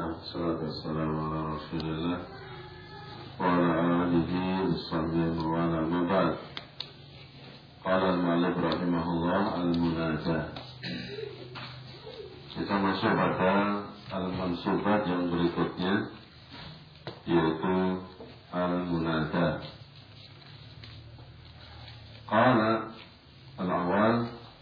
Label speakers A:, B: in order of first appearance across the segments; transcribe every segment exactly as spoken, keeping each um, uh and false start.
A: Wassalatu wassalamu ala Rasulillah wa ala alihi wa sahbihi wa ala ma ba'd. Qala al-mu'allif rahimahullah al-munajah. Kita masuk pada al-mansubat yang berikutnya, yaitu al-munajah. Qala al-awwal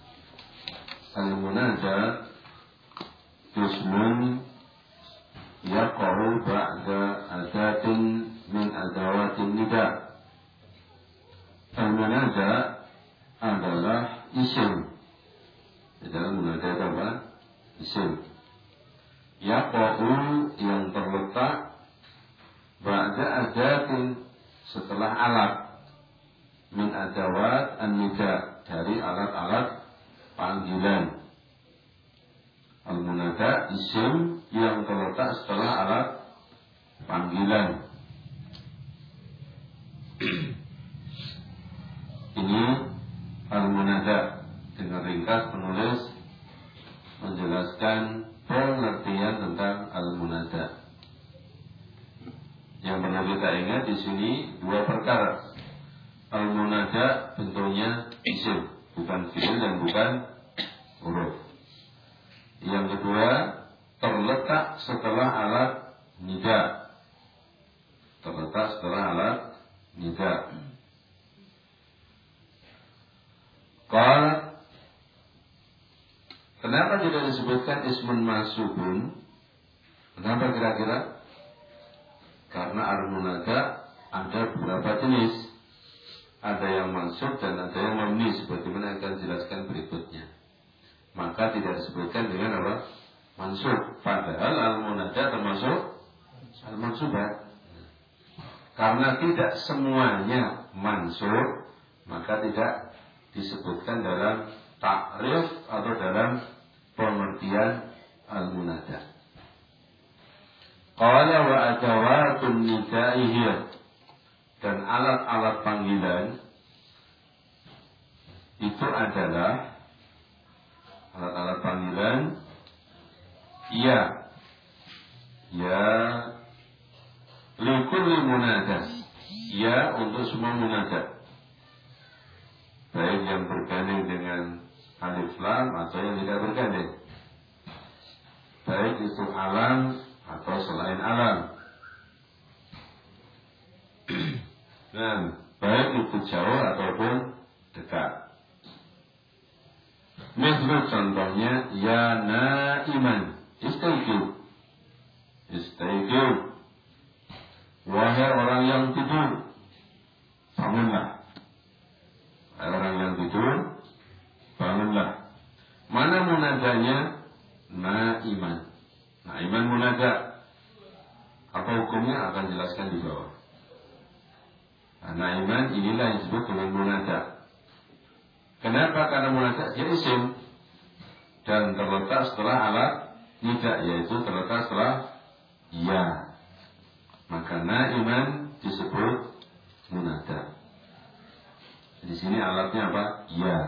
A: al-munajah ismun yaqa'u ba'da adatin min adawatin nida. Al-munajah adalah isim. Di dalam munajah itu apa? Isim. Yaqa'u yang terletak ba'da adatin setelah alat min adawat an-nida dari alat-alat panggilan. Al-munajah isim yang terletak setelah alat panggilan. Ini al-munajah. Dengan ringkas penulis menjelaskan pengertian tentang al-munajah. Yang perlu kita ingat di sini dua perkara. Al-munajah bentuknya isim, bukan fi'il dan bukan huruf. Yang kedua, terletak setelah alat nida. Terletak setelah alat nida. Qala, kenapa tidak disebutkan ismun masubun? Kenapa kira-kira? Karena al-munajah ada beberapa jenis. Ada yang mansub dan ada yang mabni, sebagaimana akan dijelaskan berikutnya. Maka tidak disebutkan dengan apa? Mansub. Padahal al-munajah termasuk al-mansubat. Karena tidak semuanya mansub, maka tidak disebutkan dalam takrif atau dalam pengertian al-munajah. Qala wa adawatun nidaihi, dan alat-alat panggilan itu adalah alat-alat panggilan ya ya likulli munajah, ya untuk semua munajah, baik yang bergandeng dengan alif lam atau yang tidak bergandeng, baik itu alam atau selain alam. Nah, baik itu jauh ataupun dekat. Misal contohnya, ya naiman, istaghfir, istaghfir, wahai orang yang tidur, bangunlah. Wahai orang yang tidur, bangunlah. Mana munajahnya? Naiman. Naiman munajah. Apa hukumnya akan jelaskan di bawah. Naiman inilah yang disebut dengan munajah. Kenapa? Karena munajah dia isim dan terletak setelah alat nida, yaitu terletak setelah ya. Maka naiman disebut munajah. Di sini alatnya apa? Ya.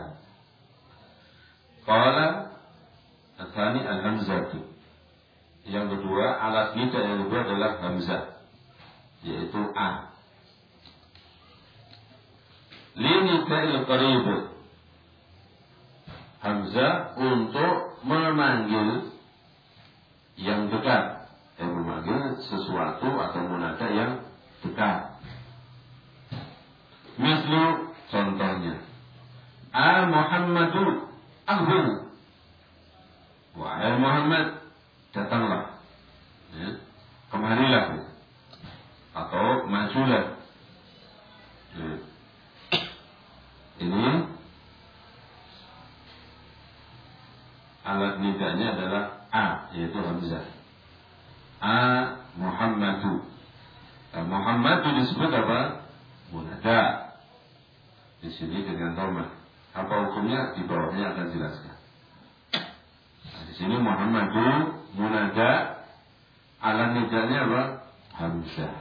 A: Qala atsani al-hamzah. Yang kedua, alat nida yang kedua adalah hamzah, yaitu a. Linida'il qarib, hamzah untuk memanggil yang dekat, yang memanggil sesuatu atau munajah yang dekat. Mislu, contohnya, a Muhammadu ahun, wahai Muhammad, datanglah, ya, kemarilah, atau majulah. Ya. Ini alat nidanya adalah a, yaitu hamzah. A Muhammadu. Nah, Muhammadu disebut apa? Munada. Di sini dengan dhamma. Apa hukumnya? Di bawahnya akan jelaskan. Nah, di sini Muhammadu munada, alat nidanya apa? Hamzah.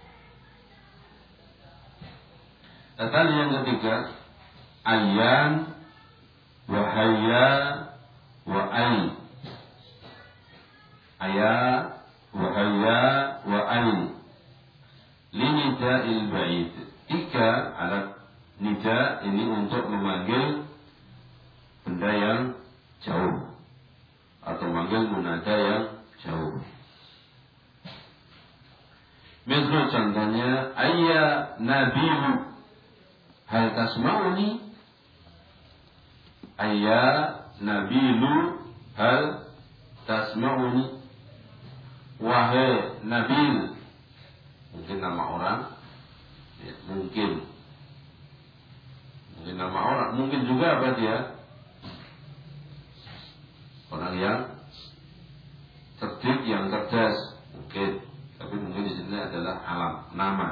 A: Tetapi yang ketiga, ayyan wa hayya wa ay. Aya wa hayya wa ay linida'il ba'id. Tiga alat nida ini untuk memanggil benda yang jauh atau memanggil munada yang jauh. Misal contohnya ayya nabilu hal tasma'uni, ayya nabilu hal tasma'uni, wahai nabil, mungkin nama orang, ya, mungkin mungkin nama orang, mungkin juga apa dia, orang yang cerdik, yang cerdas, mungkin, tapi mungkin di sini adalah alam, nama.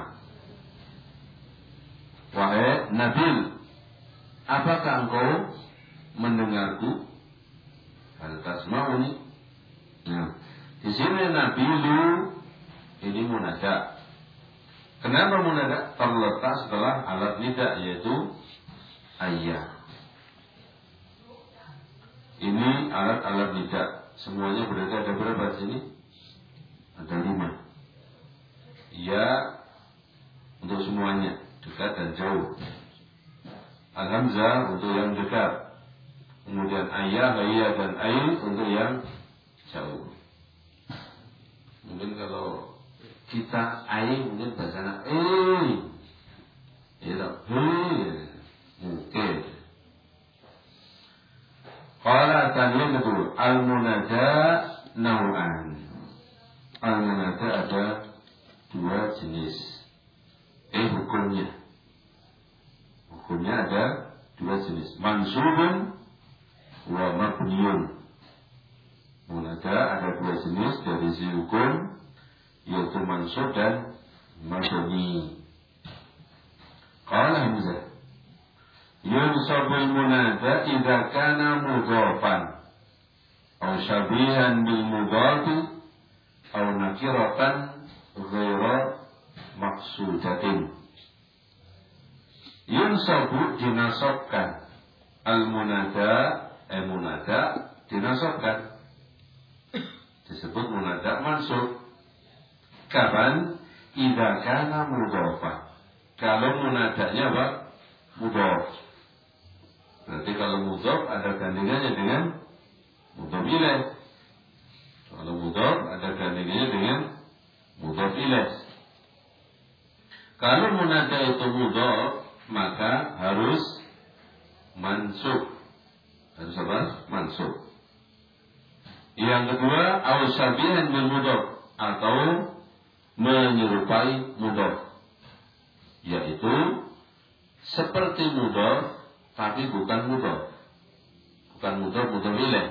A: Wahai Nabil, apakah engkau mendengarku? Hal tasma'uni. Nah, di sini Nabilu ini munada. Kenapa munada? Terletak setelah alat nida, yaitu ayah. Ini alat-alat nida. Semuanya berarti ada berapa di sini? Ada lima. Ya, untuk semuanya, dekat dan jauh. Al-Hamzah untuk yang dekat. Kemudian ayah, ayah dan ain untuk yang jauh. Mungkin kalau kita ain, mungkin bahasanya eh, ya, eh, mungkin. Qala tanya betul. Al-munada naw'an. Al-munada ada dua jenis. Eh hukumnya. Hukumnya ada dua jenis. Mansubun wa mabniyun. Munada ada dua jenis dari sisi hukum, yaitu mansub dan mabni. Qala Hamzah yunsabul munada idza kana mudhafan aw syabihan bil mudhafi aw nakiratan ghaira maqsudatin. Yunsabu dinasabkan, al munada eh munada dinasabkan, disebut munada mansub. Kapan? Idza kana mudhafan, kalau munadanya apa? Mudhaf. Berarti kalau mudhaf ada gandingannya dengan mudhaf ilaih. Kalau mudhaf ada gandingannya dengan mudhaf ilaih. Kalau munada itu mudhaf, maka harus mansub. Harus apa? Mansub. Yang kedua, aw syabihan bil mudhaf, atau menyerupai mudhaf, yaitu seperti mudhaf tapi bukan mudhaf. Bukan mudhaf, mudhaf ilaih.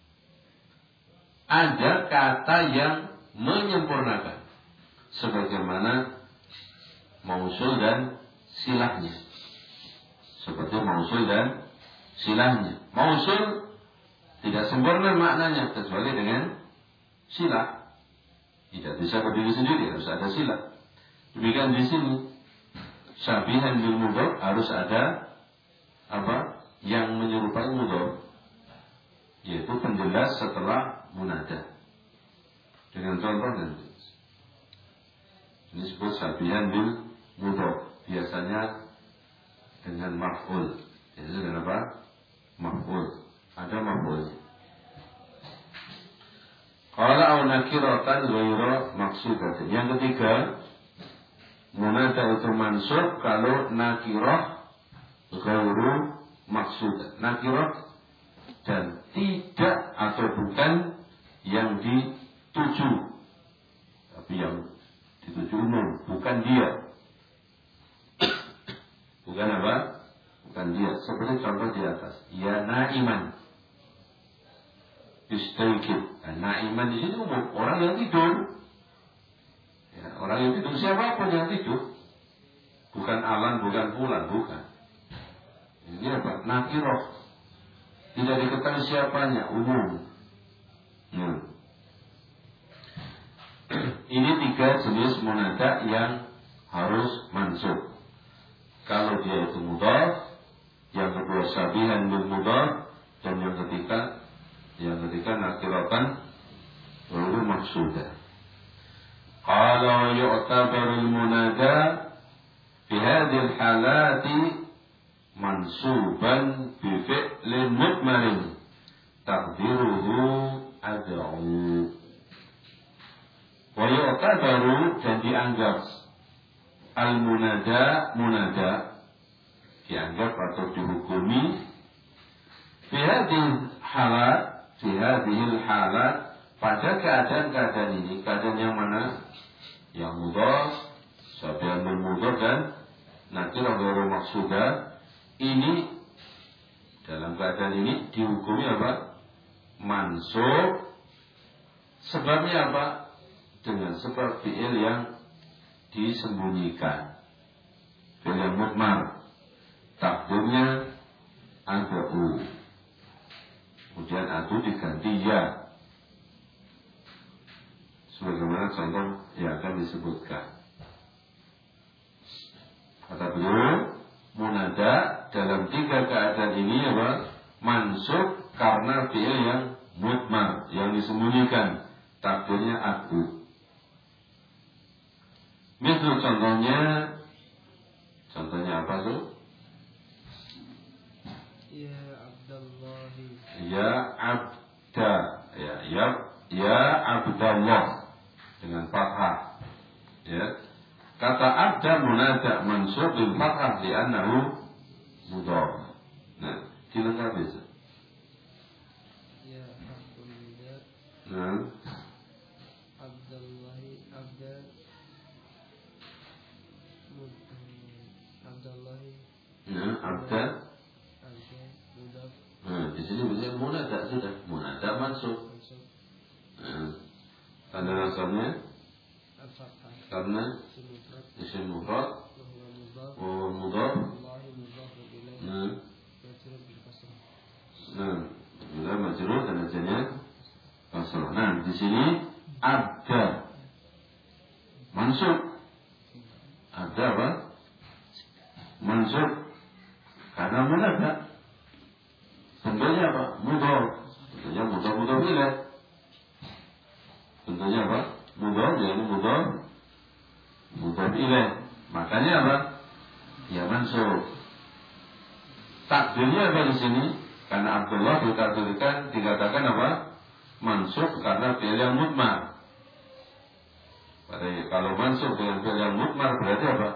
A: Ada kata yang menyempurnakan, sebagaimana mausul dan silahnya. Seperti mausul dan silahnya. Mausul tidak sempurna maknanya kecuali dengan silah. Tidak bisa berdiri sendiri, harus ada silah. Demikian di sini, syabihan bil mudhaf harus ada apa? Yang menyerupai mudhaf, yaitu penjelas setelah munada. Dengan contoh nanti. Ini disebut syabihan bil mudhaf. Biasanya dengan maf'ul. Biasanya dengan apa? Maf'ul. Ada maf'ulnya. Qala aw nakiratan ghairu maqsudatin. Yang ketiga, munada itu mansub kalau nakirah ghairu maqsud. Nakirah dan tidak atau bukan yang dituju. Tapi yang dituju umum, bukan dia. Bukan apa? Bukan dia. Seperti contoh di atas. Ya naiman. Istaikid. Nah, naiman di sini umum, orang yang tidur. Ya, orang yang tidur, siapapun yang tidur. Bukan alan, bukan fulan, bukan. Ini apa? Nakirah. Tidak diketahui siapanya, umum. Hmm. Ini tiga jenis munada yang harus mansub. Kalau dia itu mudhaf, yang kedua syabihan bil mudhaf, dan yang ketiga yang ketiga nakiratan lalu maksudah. qala yu'tabaru al-munada fi hadhihi al-halati mansuban bi fi'lin mudmarin taqdiruhu ad'u. Wa yu'tabaru, dan dianggap al-munada, munada dianggap atau dihukumi fi hadhihi halat, fi hadhihi halat, pada keadaan-keadaan ini. Keadaan yang mana? Yang mudhaf, sabiqul mudhaf, dan nakirah ghairu maqsudah. Ini, dalam keadaan ini dihukumi apa? Mansub. Sebabnya apa? Dengan sebab fi'il yang disembunyikan, fi'il yang mudmar, takdirnya ad'u, kemudian ad'u diganti ya, sebagaimana contoh yang akan disebutkan. Kata beliau, munada dalam tiga keadaan ini apa? Mansub karena fi'il yang mudmar, yang disembunyikan, takdirnya ad'u. Misal contohnya, contohnya apa tuh?
B: Ya Abdallahi.
A: Ya Abda, ya ya ya Abdallah dengan fathah. Ya. Kata abda munada mansub bil fathah li'annahu mudhaf. Nah, dilengkapi itu.
B: Ya Abdullah.
A: Nah.
B: Abdallahi abda Abdallahi.
A: Nah, abda.
B: Abda mudhaf.
A: Nah, di sini bisa munada sudah, munada mansub. Nah, tanda nasabnya
B: Al-Fathah.
A: karena isim mufrad wa mudhaf. Nah, nah, bila majrur dan ajalnya kasrah. Nah, di sini abda mansub. Abda apa? Mansub karena munada. Tentunya apa? Mudhaf. Tentunya mudhaf mudhaf ilaih. Tentunya apa? Mudhaf, jadi mudhaf mudhaf ilaih. Makanya apa? Ya mansub. Takdirnya apa di sini? Karena Abdullah ditakdirkan, dikatakan apa? Mansub karena fi'il yang mudmar. Kalau mansub dengan fi'il yang mudmar berarti apa?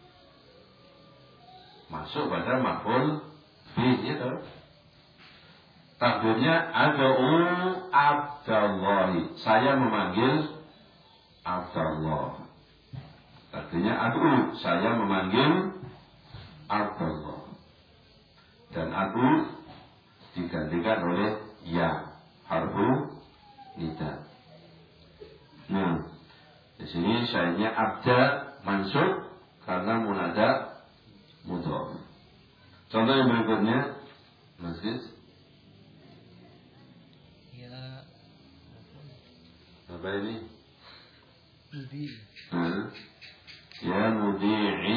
A: Masuk pada maf'ul bih, itu. Takdirnya ad'u Abdallahi, saya memanggil Abdallah. Takdirnya ad'u, saya memanggil Abdallah. Dan ad'u digantikan oleh ya, harfu nida. Nah, di sini syai'nya abda mansub karena munada mudhaf. Contoh yang berikutnya, masjid.
B: Ya.
A: Apa ini?
B: Mudi.
A: Nah, ya mudi'i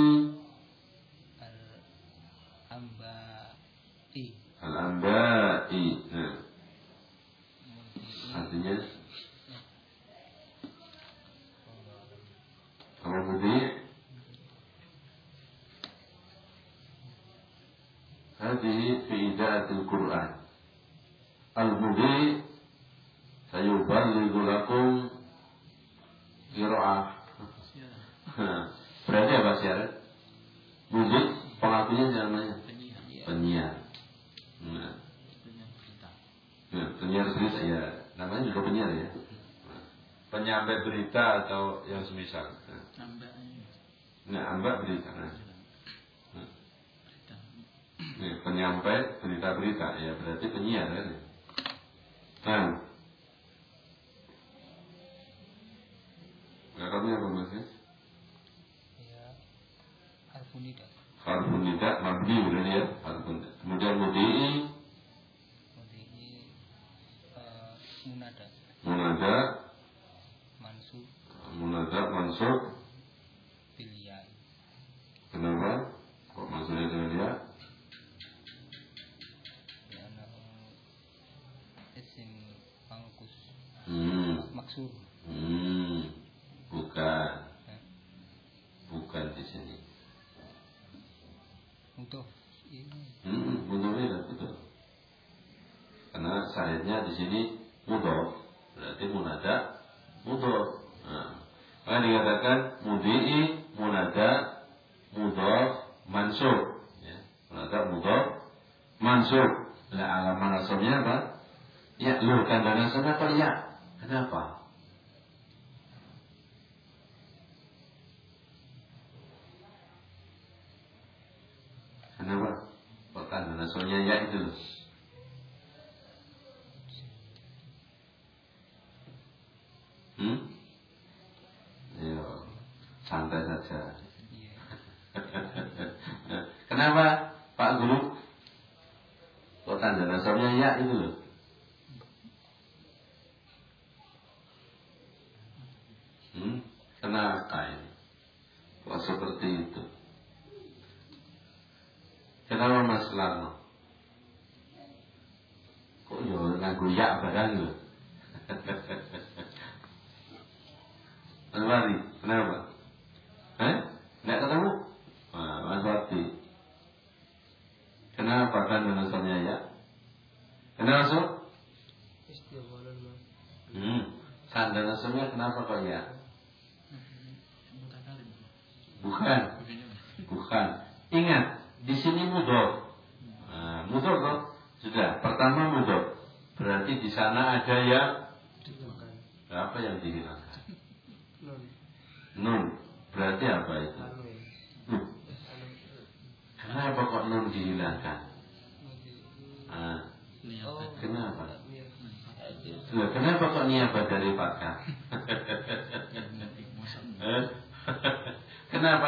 B: Al-Amba'i.
A: Al-Amba'i. Nah, artinya apa mudi'? Hadhihi fi idaatil Qur'an. Al-mudi' sayuballighu lakum qira'ah. Berarti apa syarat? Mudi' pelakunya namanya penyiar. Nah, nah, penyiar berita ya, namanya juga penyiar ya. Penyampai berita atau yang semisal. Nah, ambak berita. Nah. Nah, penyampai berita-berita ya, berarti penyiar kan. Nah, Arabnya apa maksudnya?
B: Ya, harfun nida.
A: Harfun nida mabni berarti ya, harfun nida. Kemudian mudi'i
B: Mudi'i uh, munada.
A: Munada
B: Mansub
A: Munada mansub.
B: Biliyai.
A: Kenapa? Kok maksudnya dengan ya?
B: Karena isim pangkus
A: Hmm.
B: maksud.
A: Hmm. Bukan sini.
B: Mudah. Ini.
A: Hmm, mudah ilah betul. Karena sahihnya di sini mudah, berarti munada mudah. Nah, maka dikatakan mudhi'i munada mudah mansub. Ya, munada mudah mansub. Lah alamat nasabnya apa? Ya, lu tanda nasabnya apa ya? Kenapa? Kenapa? Kok tanda nasabnya ya itu loh? Hmm? Ya, santai saja.
B: Iya.
A: Kenapa, Pak Guru? Kok tanda nasabnya ya itu loh? Hmm? Kenapa ini? Kok seperti itu? Kenapa Mas Larno? Kok ya nganggo ya barang loh? Mas Wati, kenapa? Eh? Nggak ketemu? Nah, Mas Wati. Kenapa kan nasabnya ya? Kenapa so? Hmm. Tanda nasabnya kenapa kok ya? Bukan. Bukan. Ingat, di sini mudhof. Nah, mudhof toh? Sudah. Pertama mudhof. Berarti di sana ada yang apa yang dihilangkan? Nun. Berarti apa itu? Hmm. Kenapa kok nun dihilangkan? Nah, kenapa? Loh, kenapa kok niabah dari fathah? Eh? Kenapa?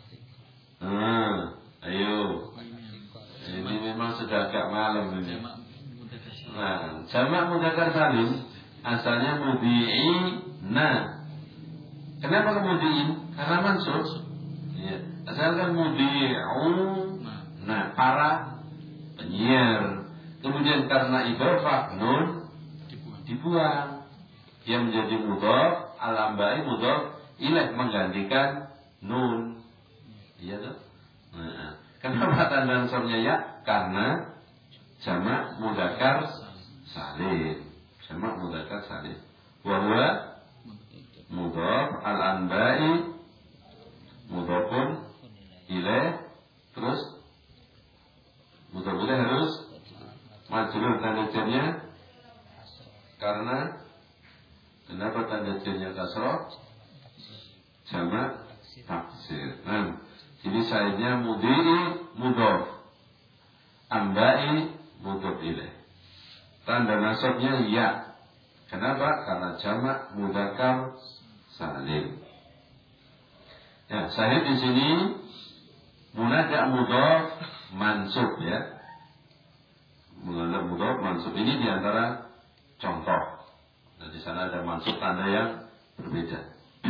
A: Hmm, ayo. Ini memang sudah agak malam ini. Nah, jamak mudzakkar salim asalnya mudhi'ina. Kenapa kemudiin? Karena mansub. Ya. Asalkan mudhi'u. Nah, para penyiar. Kemudian karena idhofah nun dibuang. Dia menjadi mudhof, al-ambai mudhof ilaih menggantikan nun. Iya tuh. Nah, kenapa tanda nasabnya ya? Karena jamak mudzakkar salim. Jamak mudzakkar salim. Wa huwa mudhaf al-anba'i mudhafun ilaih. Terus mudhaf ilaih harus majrur tanda jarnya. Karena kenapa tanda jarnya kasrah? Jamak taksir. Nah, jadi sahihnya mudhi'i mudhaf, amba'i mudhaf ilaih. Tanda nasabnya ya. Kenapa? Karena jamak mudzakkar salim. Ya, sahih di sini munada mudhaf mansub ya. Munada mudhaf mansub ini diantara contoh. Nah, di sana ada mansub tanda yang berbeda.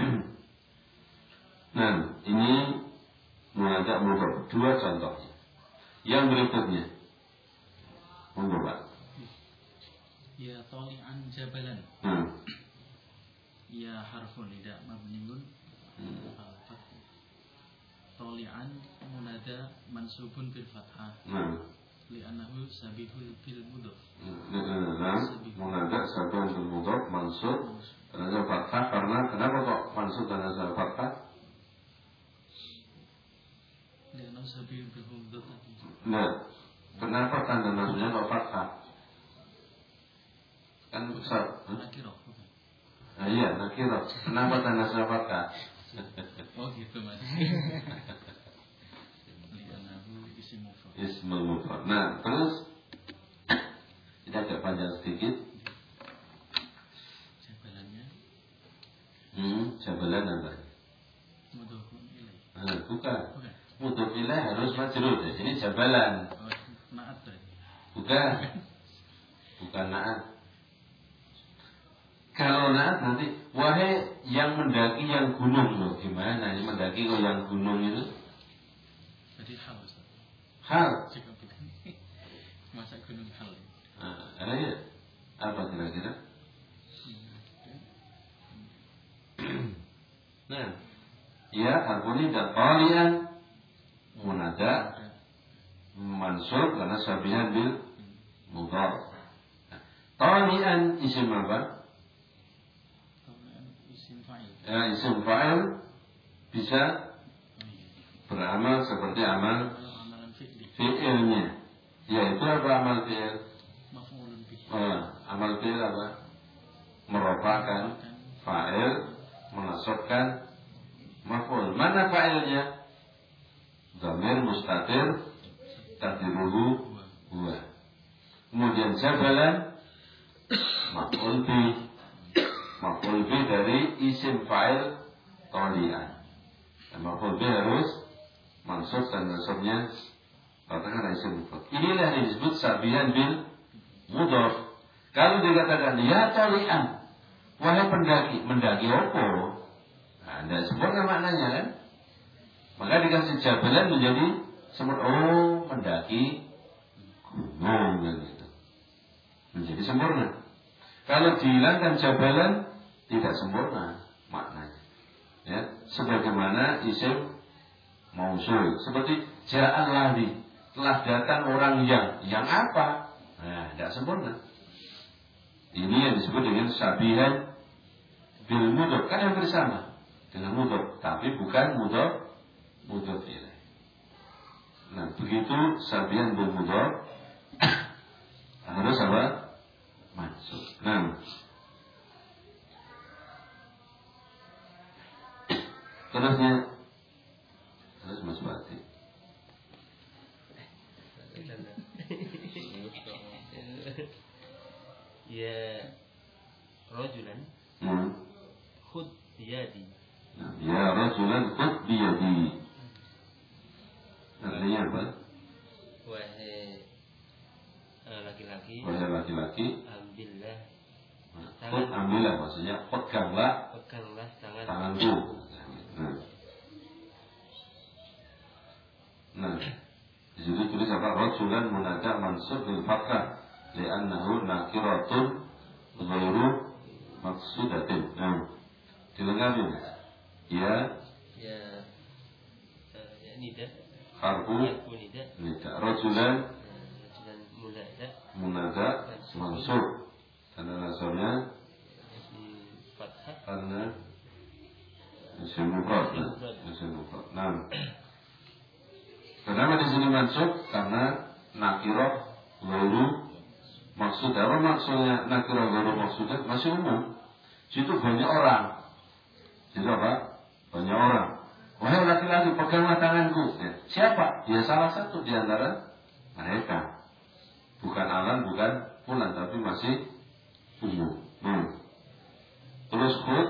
A: Nah, ini munada mudhaf dua contohnya. Yang berikutnya, monggo Pak.
C: Ya tali'an jabalan.
A: Hmm.
C: Ya harfun tidak mabniun.
A: Hmm.
C: Tali'an munada mansubun bil fathah.
A: Nah,
C: Li'annahu sabihul bil mudhaf.
A: nah, munada sabihul bil mudhaf mansub tanda fathah. Karena kenapa kok mansub tanda fathah?
C: Li'annahu sabihul bil mudhaf.
A: Nah, kenapa tanda nasabnya kok fathah? Kan besar.
C: Nakirah.
A: Nah, iya, nakirah. Kenapa tanda nasab fathah?
C: Oh gitu Mas. Li'annahu isim mufrad.
A: Ismul mufrad. Nah, terus kita agak panjang sedikit.
C: Jabalannya.
A: Hmm, jabalan apa?
C: Mudhafun ilaih.
A: Nah, bukan.
C: Bukan.
A: Mudhaf ilaih harus majrur. Di sini jabalan.
C: Oh, naat tadi.
A: Bukan. Bukan naat. Kalau naat nanti, wahai yang mendaki yang gunung loh, gimana? Ini mendaki kok yang gunung itu?
C: Jadi hal Ustaz.
A: Hal.
C: Jika bukan masa gunung hal.
A: Nah, iya. Apa kira-kira? Nah, ya harfun nida. Talian munada mansub karena syabihan bil mudhaf. Talian isim apa?
C: Isim fa'il.
A: Ya, isim fa'il bisa beramal seperti amal
C: Amalan fi'li.
A: fi'ilnya. Yaitu apa amal fi'il?
C: Maf'ulun bih.
A: Oh, amal fi'il apa? Merupakan fa'il, menasabkan maf'ul. Mana fa'ilnya? Dhamir mustatir taqdiruhu huwa. Kemudian jabalan maf'ul bih. Maf'ul bih dari isim fa'il talian. Dan maf'ul bih harus mansub dan nasabnya katakan isim mufrad. Inilah yang disebut sabihan bil mudhaf. Kalau dikatakan ya talian, wahai pendaki, mendaki apa? Nah, tidak sempurna maknanya kan? Maka dikasih jabalan menjadi sempurna. Oh, mendaki gunung kan gitu. Menjadi sempurna. Kalau dihilangkan jabalan tidak sempurna maknanya. Ya, sebagaimana isim mausul seperti ja'al ladzi, telah datang orang yang, yang apa? Nah, tidak sempurna. Ini yang disebut dengan sabihan bil mudhaf, kan yang bersama dengan mudhaf, tapi bukan mudhaf mudhaf ilaih. Nah, begitu sabihan bil mudhaf harus apa? Mansub. Nah, terusnya terus Mas Bati.
D: Ya rajulan
A: Hmm.
D: khud biyadi.
A: Nah, ya rajulan khud biyadi. Artinya apa?
D: Wahai eh, laki-laki,
A: Wahai laki-laki,
D: ambillah
A: khud ambillah, maksudnya peganglah
D: peganglah tangan
A: tanganku. Nah, nah, di situ tulis apa? Rajulan munada mansub bil fathah, li'annahu nakiratun ghairu maksudatin. Nah, dilengkapi. Ya,
D: ya eh, ya nida
A: harfu
D: harfu nida
A: nida. Rajulan
D: eh, rajulan munada
A: munada mansub karena nasabnya
D: di fathah
A: karena isim mufrad. Isim mufrad. Nah, kenapa di sini mansub? Karena nakirah ghairu maksud. Apa maksudnya nakirah ghairu maksudnya? Masih umum. Situ banyak orang. Situ apa? Banyak orang. Wahai laki-laki, peganglah tanganku. Ya. Siapa? Ya salah satu di antara mereka. Bukan alam, bukan fulan, tapi masih umum. Hmm. Terus khud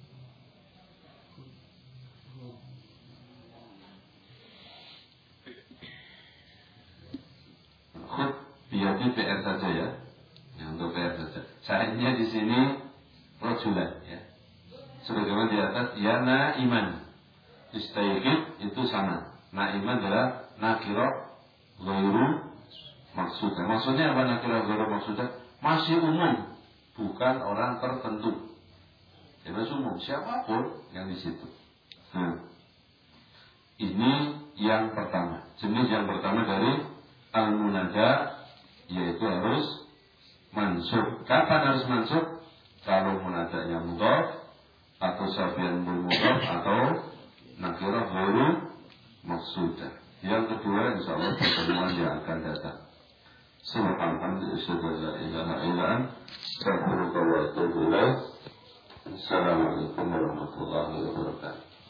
A: khud biadi P R saja ya. Ya, untuk P R saja. Syaratnya di sini rajulan ya. Sebagaimana di atas ya naiman. Istaiqid itu sama. Naiman adalah nakirah ghairu maksudnya. Maksudnya apa nakirah ghairu maksudnya? Masih umum, bukan orang tertentu. Jadi umum siapapun yang di situ. Nah, ini yang pertama. Jenis yang pertama dari al-munada, yaitu harus mansub. Kapan harus mansub? Kalau munadanya mudhaf atau sabihan bil mudhaf atau nakirah ghairu maksudah. Yang kedua insyaallah pertemuan yang akan datang. Subhanallah, asyhadu an la ilaha illa anta, astaghfiruka wa atubu ilaik. Assalamualaikum warahmatullahi wabarakatuh.